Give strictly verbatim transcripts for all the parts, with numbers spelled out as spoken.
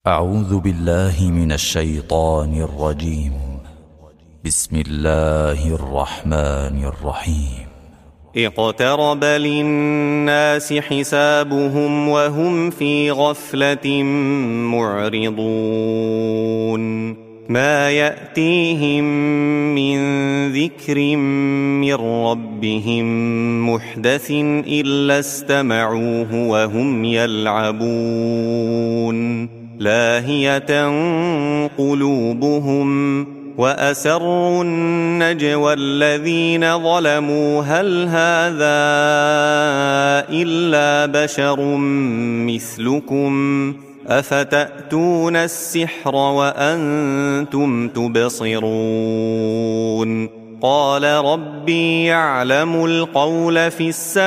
أعوذ بالله من الشيطان الرجيم. بسم الله الرحمن الرحيم. اقترب للناس حسابهم وهم في غفلة معرضون ما يأتيهم من ذكر من ربهم محدث إلا استمعوه وهم يلعبون لاهية قلوبهم وأسروا النجوى الذين ظلموا هل هذا إلا بشر مثلكم أفتأتون السحر وأنتم تبصرون قال ربي يعلم القول في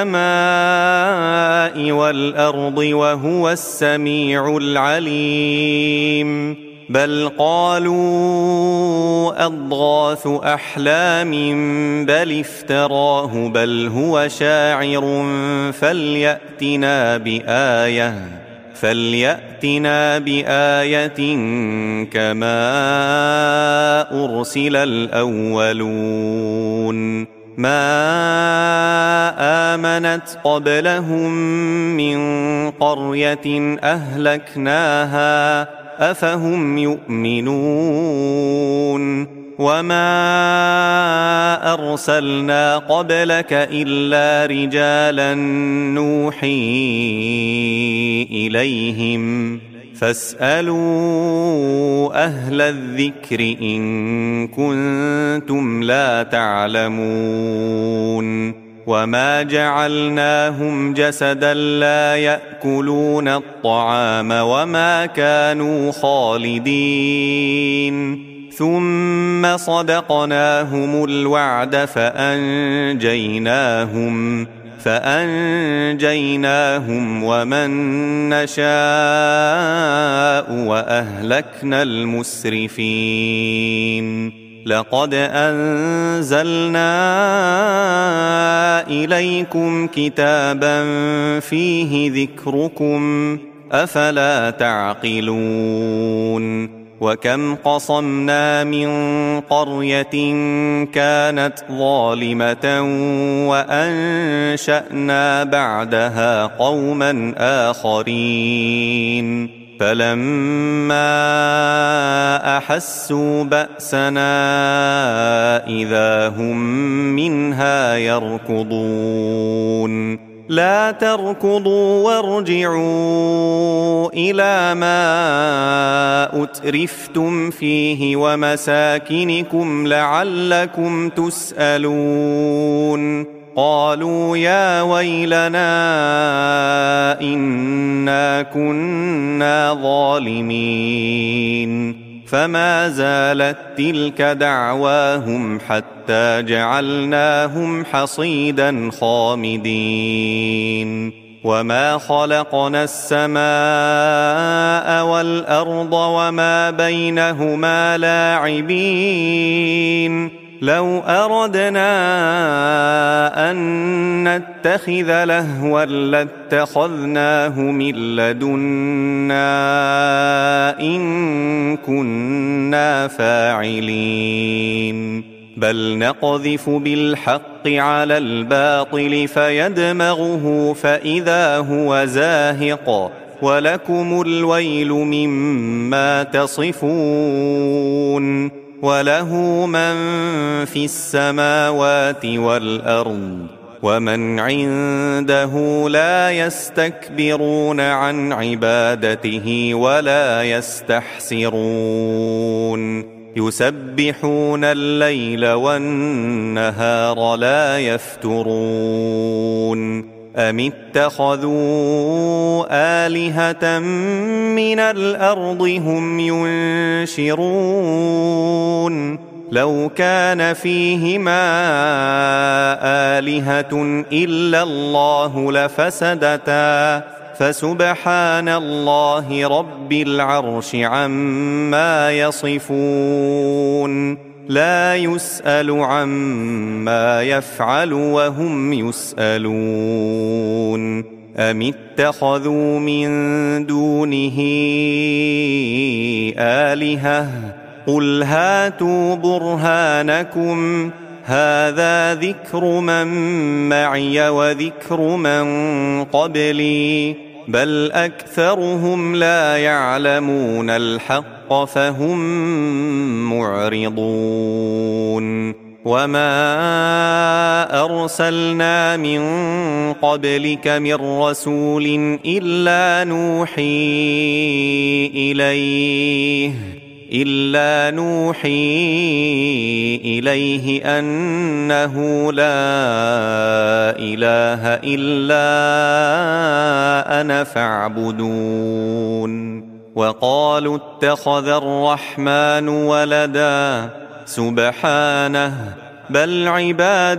السماء والأرض وهو السميع العليم بل قالوا أضغاث أحلام بل افتراه بل هو شاعر فليأتنا بآية فليأتنا بآية كما أرسل الأولون ما آمنت قبلهم من قرية أهلكناها أفهم يؤمنون وما أرسلنا قبلك إلا رجالا نوحي إليهم فاسألوا أهل الذكر إن كنتم لا تعلمون وما جعلناهم جسدا لا يأكلون الطعام وما كانوا خالدين ثم صدقناهم الوعد فأنجيناهم فأنجيناهم ومن نشاء وأهلكنا المسرفين لقد أنزلنا إليكم كتابا فيه ذكركم أفلا تعقلون وكم قصمنا من قرية كانت ظالمة وأنشأنا بعدها قوما آخرين فلما أحسوا بأسنا إذا هم منها يركضون لا تركضوا وارجعوا إلى ما أترفتم فيه ومساكنكم لعلكم تسألون قالوا يا ويلنا إنا كنا ظالمين فما زالت تلك دعواهم حتى جعلناهم حصيدا خامدين وما خلقنا السماء والأرض وما بينهما لاعبين لو أردنا أن نتخذ لهوا لاتخذناه من لدنا إن كنا فاعلين بل نقذف بالحق على الباطل فيدمغه فإذا هو زاهق ولكم الويل مما تصفون وله من في السماوات والأرض ومن عنده لا يستكبرون عن عبادته ولا يستحسرون يسبحون الليل والنهار لا يفترون أم اتخذوا آلهة من الأرض هم ينشرون لو كان فيهما آلهة إلا الله لفسدتا فسبحان الله رب العرش عما يصفون لا يسأل عما يفعل وهم يسألون أم اتخذوا من دونه آلهة قل هاتوا برهانكم هذا ذكر من معي وذكر من قبلي بل أكثرهم لا يعلمون الحق فهم معرضون وما أرسلنا من قبلك من رسول إلا نوحي إليه إلا نوحي إليه أنه لا إله إلا أنا فاعبدون وقالوا اتخذ الرحمن ولدا سبحانه بل عباد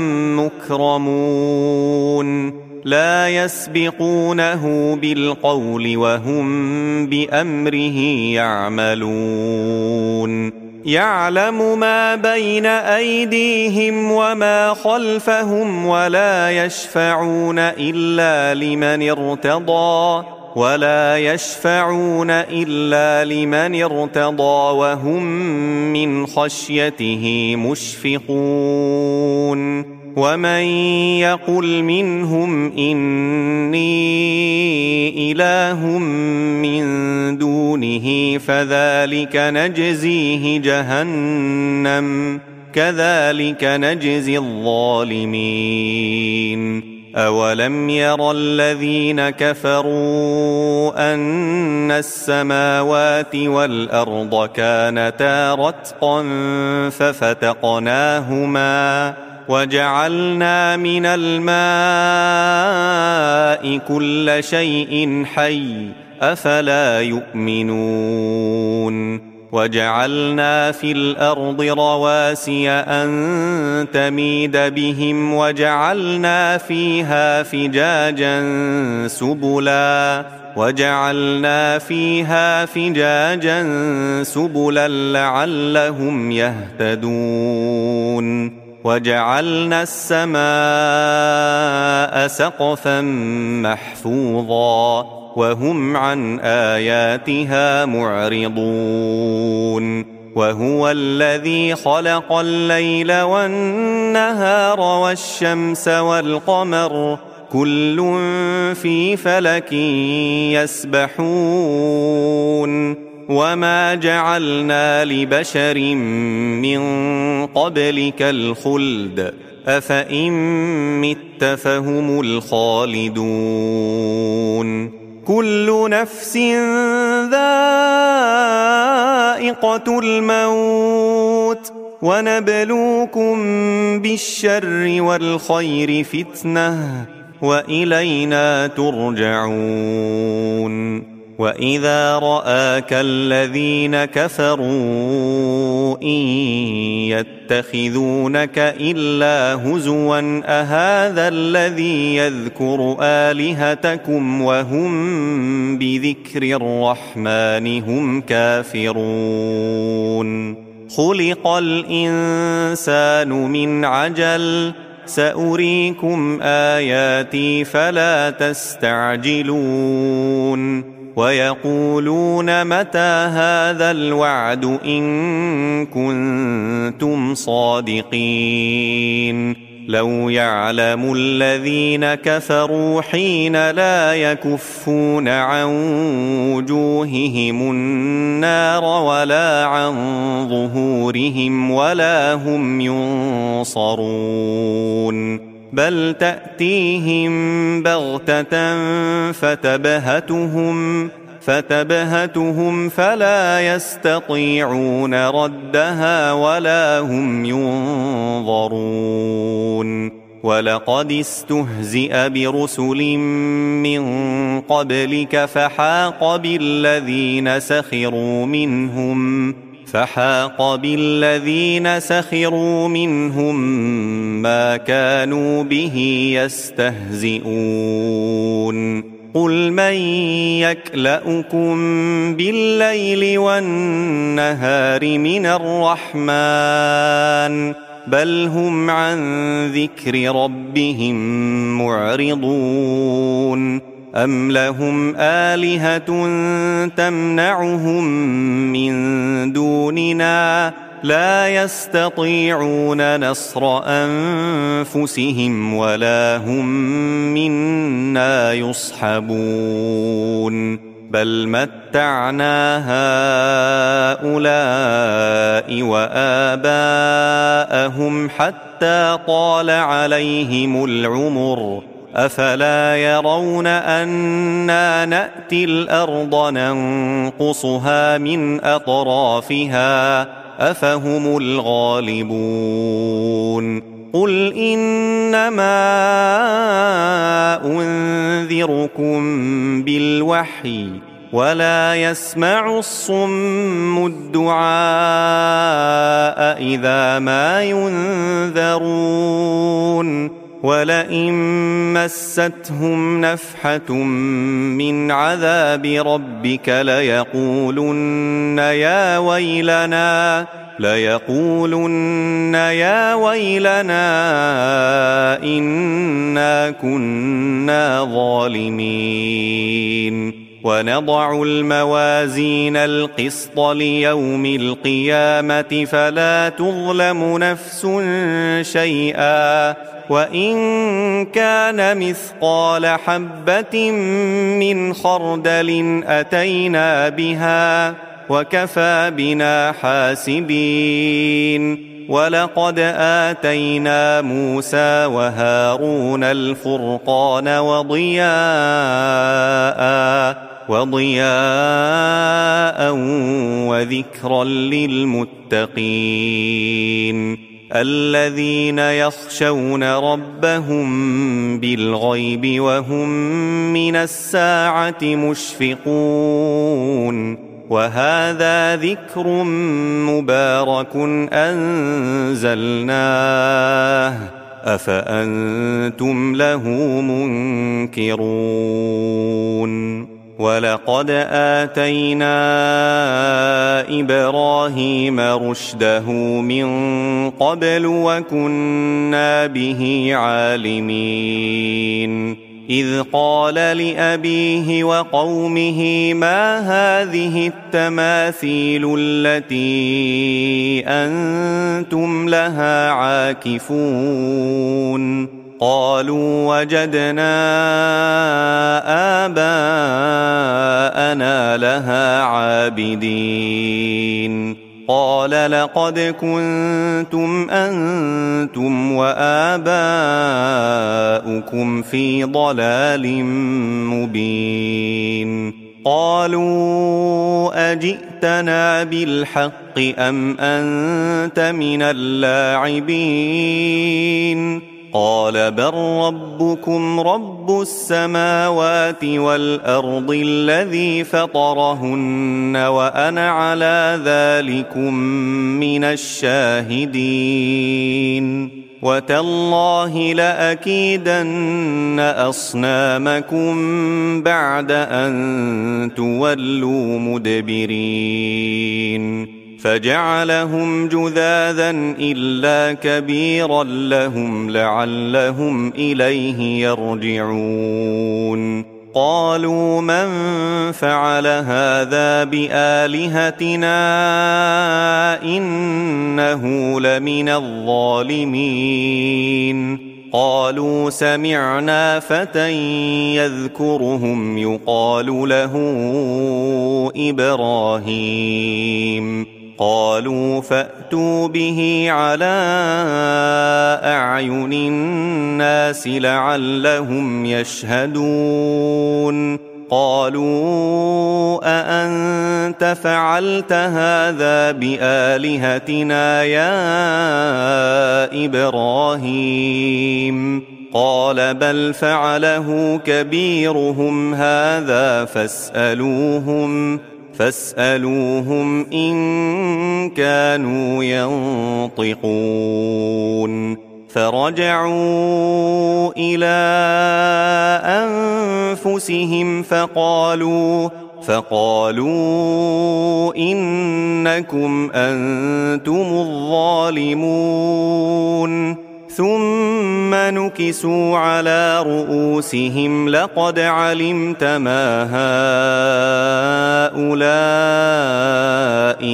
مكرمون لا يسبقونه بالقول وهم بأمره يعملون يعلم ما بين أيديهم وما خلفهم ولا يشفعون إلا لمن ارتضى ولا يشفعون إلا لمن ارتضى وهم من خشيته مشفقون ومن يقل منهم إني إله من دونه فذلك نجزيه جهنم كذلك نجزي الظالمين أولم ير الذين كفروا أن السماوات والأرض كانتا رتقا ففتقناهما وجعلنا من الماء كل شيء حي أفلا يؤمنون وجعلنا في الأرض رواسي أن تميد بهم وجعلنا فيها فجاجا سبلا وجعلنا فيها فجاجا سبلا لعلهم يهتدون وجعلنا السماء سقفا محفوظا وهم عن آياتها معرضون وهو الذي خلق الليل والنهار والشمس والقمر كل في فلك يسبحون وما جعلنا لبشر من قبلك الخلد أفإن مت فهم الخالدون كل نفس ذائقة الموت ونبلوكم بالشر والخير فتنة وإلينا ترجعون وإذا رآك الذين كفروا إن يتخذونك إلا هزوا أهذا الذي يذكر آلهتكم وهم بذكر الرحمن هم كافرون خلق الإنسان من عجل سأريكم آياتي فلا تستعجلون ويقولون متى هذا الوعد إن كنتم صادقين لو يعلم الذين كفروا حين لا يكفون عن وجوههم النار ولا عن ظهورهم ولا هم ينصرون بل تأتيهم بغتة فتبهتهم فتبهتهم فلا يستطيعون ردها ولا هم ينظرون ولقد استهزئ برسل من قبلك فحاق بالذين سخروا منهم فحاق بالذين سخروا منهم ما كانوا به يستهزئون قل من يكلؤكم بالليل والنهار من الرحمن بل هم عن ذكر ربهم معرضون أم لهم آلهة تمنعهم من دوننا لا يستطيعون نصر أنفسهم ولا هم منا يصحبون بل متعنا هؤلاء وآباءهم حتى طال عليهم العمر أفلا يرون أنا نأتي الأرض ننقصها من أطرافها أفهم الغالبون قل إنما أنذركم بالوحي ولا يسمع الصم الدعاء إذا ما ينذرون ولئن مستهم نفحة من عذاب ربك ليقولن يا ويلنا ليقولن يا ويلنا إنا كنا ظالمين ونضع الموازين القسط ليوم القيامة فلا تظلم نفس شيئا وإن كان مثقال حبة من خردل أتينا بها وكفى بنا حاسبين ولقد آتينا موسى وهارون الفرقان وضياء وضياء وذكرا للمتقين الذين يخشون ربهم بالغيب وهم من الساعة مشفقون وهذا ذكر مبارك أنزلناه أفأنتم له منكرون ولقد آتينا إبراهيم رشده من قبل وكنا به عالمين إذ قال لأبيه وقومه ما هذه التماثيل التي أنتم لها عاكفون قالوا وجدنا آباءنا لها عابدين قال لقد كنتم أنتم وآباؤكم في ضلال مبين قالوا أجئتنا بالحق أم أنت من اللاعبين قال بل ربكم رب السماوات والأرض الذي فطرهن وأنا على ذلكم من الشاهدين وتالله لأكيدن أصنامكم بعد أن تولوا مدبرين فجعلهم جذاذا إلا كبيرا لهم لعلهم إليه يرجعون قالوا من فعل هذا بآلهتنا إنه لمن الظالمين قالوا سمعنا فتى يذكرهم يقال له إبراهيم قالوا فأتوا به على أعين الناس لعلهم يشهدون قالوا أأنت فعلت هذا بآلهتنا يا إبراهيم قال بل فعله كبيرهم هذا فاسألوهم فاسألوهم إن كانوا ينطقون فرجعوا إلى أنفسهم فقالوا فقالوا إنكم أنتم الظالمون ثم نكسوا على رؤوسهم لقد علمت ما هؤلاء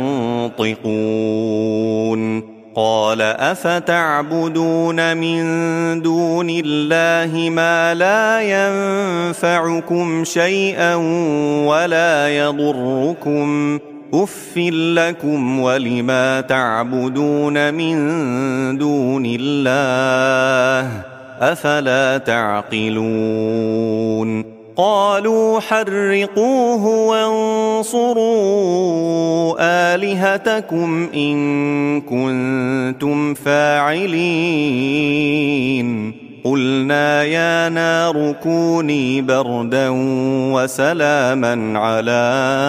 ينطقون قال أفتعبدون من دون الله ما لا ينفعكم شيئا ولا يضركم أف لكم ولما تعبدون من دون الله أفلا تعقلون قالوا حرقوه وانصروا آلهتكم إن كنتم فاعلين قلنا يا نار كوني بردا وسلاما على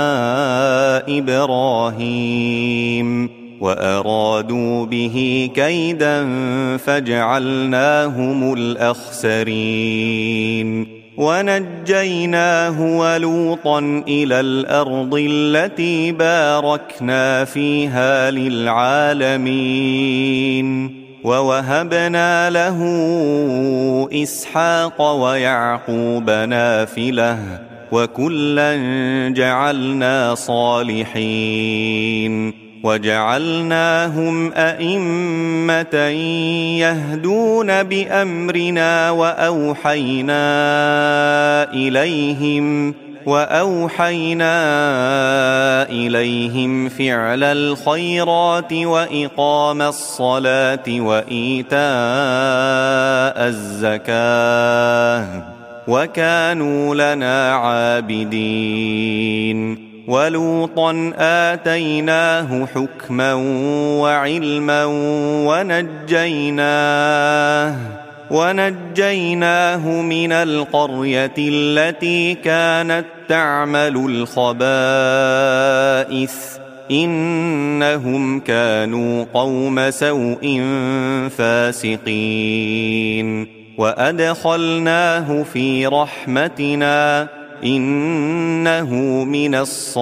إبراهيم وأرادوا به كيدا فجعلناهم الأخسرين ونجيناه ولوطا إلى الأرض التي باركنا فيها للعالمين ووهبنا له إسحاق ويعقوب نافلة وكلا جعلنا صالحين وجعلناهم أئمة يهدون بأمرنا وأوحينا إليهم وأوحينا إليهم فعل الخيرات وإقام الصلاة وإيتاء الزكاة وكانوا لنا عابدين ولوطا آتيناه حكما وعلما ونجيناه ونجيناه من القرية التي كانت تعمل الخبائث إنهم كانوا قوم سوء فاسقين وأدخلناه في رحمتنا إنه من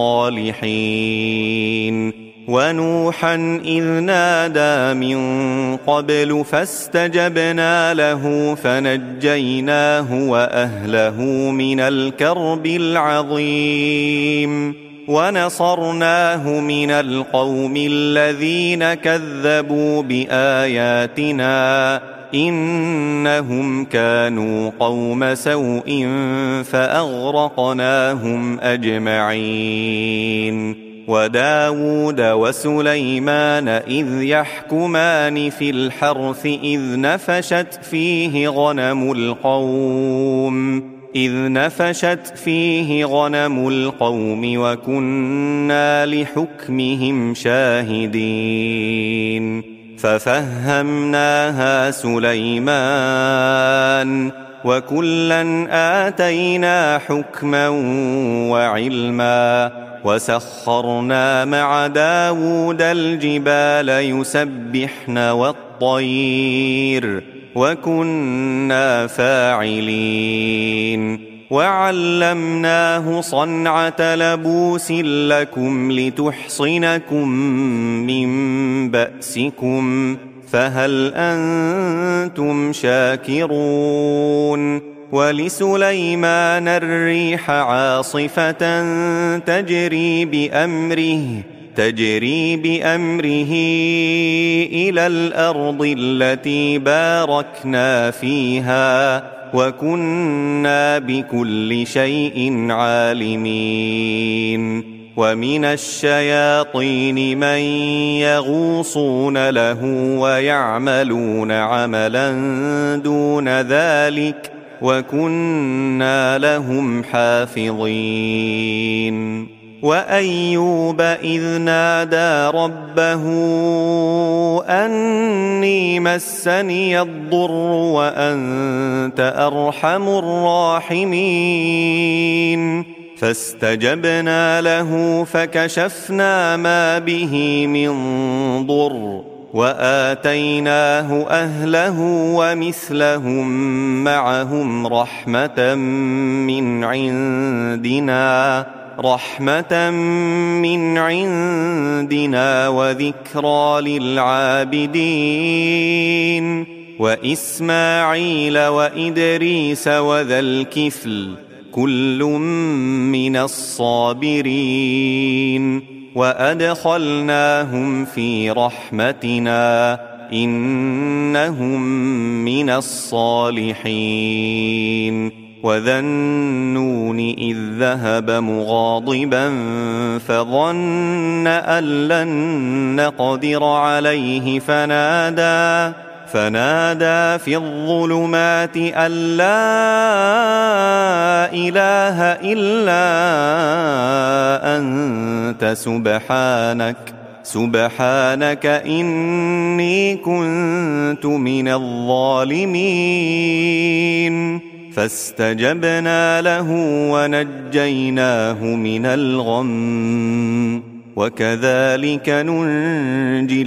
الصالحين ونوحا إذ نادى من قبل فاستجبنا له فنجيناه وأهله من الكرب العظيم ونصرناه من القوم الذين كذبوا بآياتنا إنهم كانوا قوم سوء فأغرقناهم أجمعين وداود وسليمان إذ يحكمان في الحرث إذ نفشت فيه غنم القوم إذ نفشت فيه غنم القوم وكنا لحكمهم شاهدين ففهمناها سليمان وكلا آتينا حكما وعلما وسخرنا مع داود الجبال يسبحن والطير وكنا فاعلين وعلمناه صنعة لبوس لكم لتحصنكم من بأسكم فهل أنتم شاكرون ولسليمان الريح عاصفة تجري بأمره تجري بأمره إلى الأرض التي باركنا فيها وكنا بكل شيء عالمين ومن الشياطين من يغوصون له ويعملون عملا دون ذلك وكنا لهم حافظين وأيوب إذ نادى ربه أني مسني الضر وأنت أرحم الراحمين فاستجبنا له فكشفنا ما به من ضر وآتيناه أهله ومثلهم معهم رحمة من عندنا رحمة من عندنا وذكرى للعابدين وإسماعيل وإدريس وذا الكفل كل من الصابرين وأدخلناهم في رحمتنا إنهم من الصالحين وذا النون إذ ذهب مغاضبا فظن أن لن نقدر عليه فنادى فنادى في الظلمات أن لا إله إلا أنت سبحانك سبحانك إني كنت من الظالمين فاستجبنا له ونجيناه من الغم وكذلك ننجي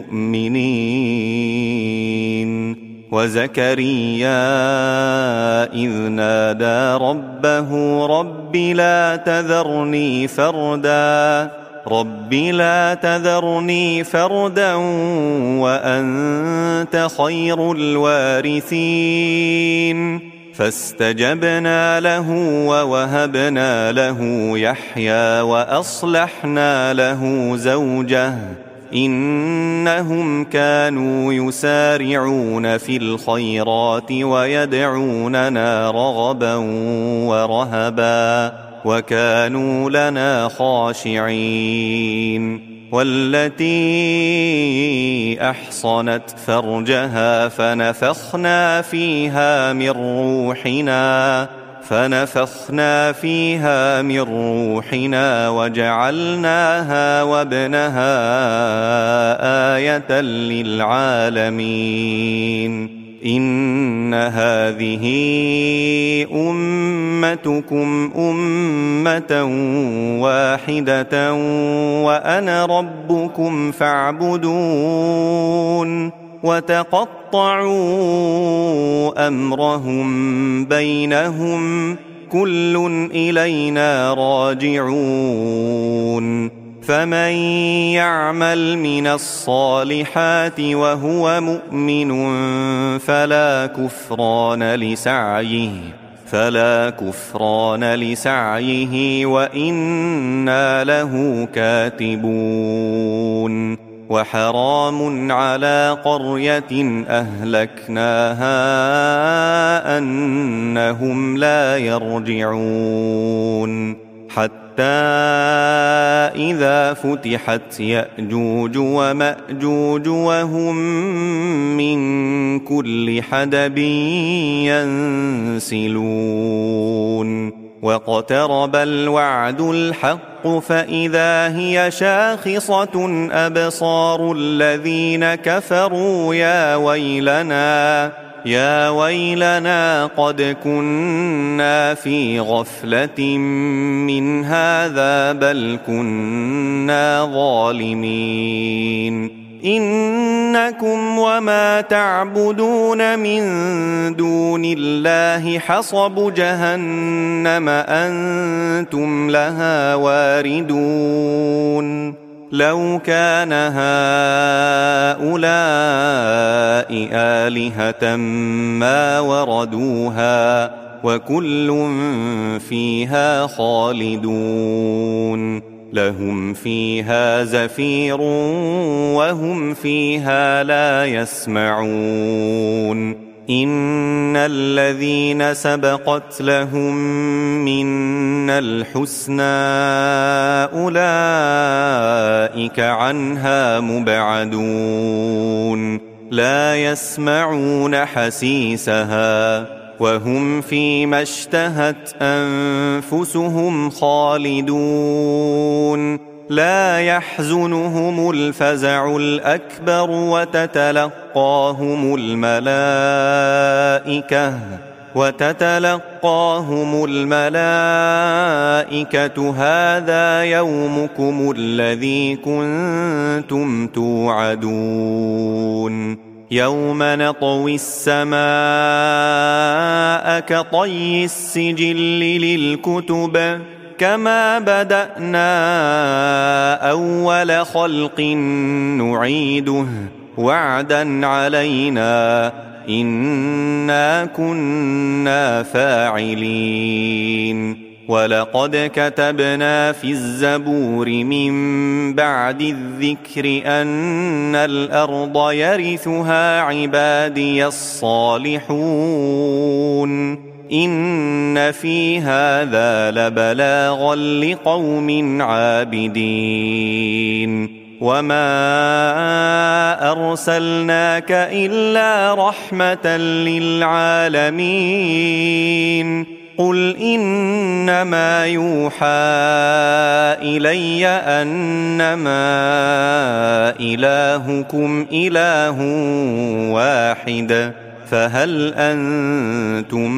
المؤمنين وزكريا إذ نادى ربه رب لا تذرني فردا رب لا تذرني فردا وأنت خير الوارثين فاستجبنا له ووهبنا له يحيى وأصلحنا له زوجه إنهم كانوا يسارعون في الخيرات ويدعوننا رغبا ورهبا وكانوا لنا خاشعين والتي أحصنت فرجها فنفخنا فيها من روحنا فنفخنا فيها من روحنا وجعلناها وابنها آية للعالمين إن هذه أمتكم أمة واحدة وأنا ربكم فاعبدون وتقطعوا أمرهم بينهم كل إلينا راجعون فمن يعمل من الصالحات وهو مؤمن فلا كفران لسعيه فلا كفران لسعيه وإنا له كاتبون وحرام على قرية أهلكناها أنهم لا يرجعون حتى إذا فتحت يأجوج ومأجوج وهم من كل حدب ينسلون واقترب الوعد الحق فإذا هي شاخصة أبصار الذين كفروا يا ويلنا يا ويلنا قد كنا في غفلة من هذا بل كنا ظالمين إنكم وما تعبدون من دون الله حصب جهنم أنتم لها واردون لو كان هؤلاء آلهة ما وردوها وكل فيها خالدون لهم فيها زفير وهم فيها لا يسمعون إن الذين سبقت لهم منا الحسنى أولئك عنها مبعدون لا يسمعون حسيسها وهم فيما اشتهت أنفسهم خالدون لا يحزنهم الفزع الأكبر وتتلقاهم الملائكة وتتلقاهم الملائكة هذا يومكم الذي كنتم توعدون يوم نطوي السماء كطي السجل للكتب كما بدأنا أول خلق نعيده وعدا علينا إنا كنا فاعلين ولقد كتبنا في الزبور من بعد الذكر أن الأرض يرثها عبادي الصالحون إن في هذا لبلاغا لقوم عابدين وما أرسلناك إلا رحمة للعالمين قل إنما يوحى إلي أنما إلهكم إله واحد فهل أنتم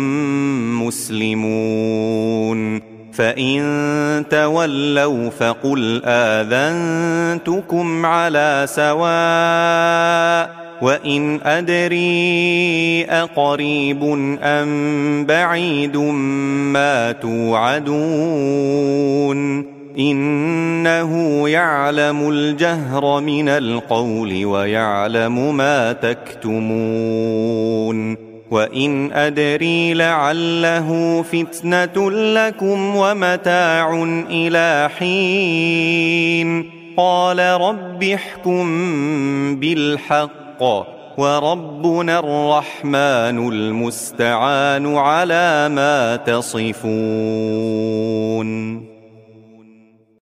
مسلمون فإن تولوا فقل آذنتكم على سواء وإن أدري أقريب أم بعيد ما توعدون إنه يعلم الجهر من القول ويعلم ما تكتمون وإن أدري لعله فتنة لكم ومتاع إلى حين قال رب احكم بالحق وربنا الرحمن المستعان على ما تصفون.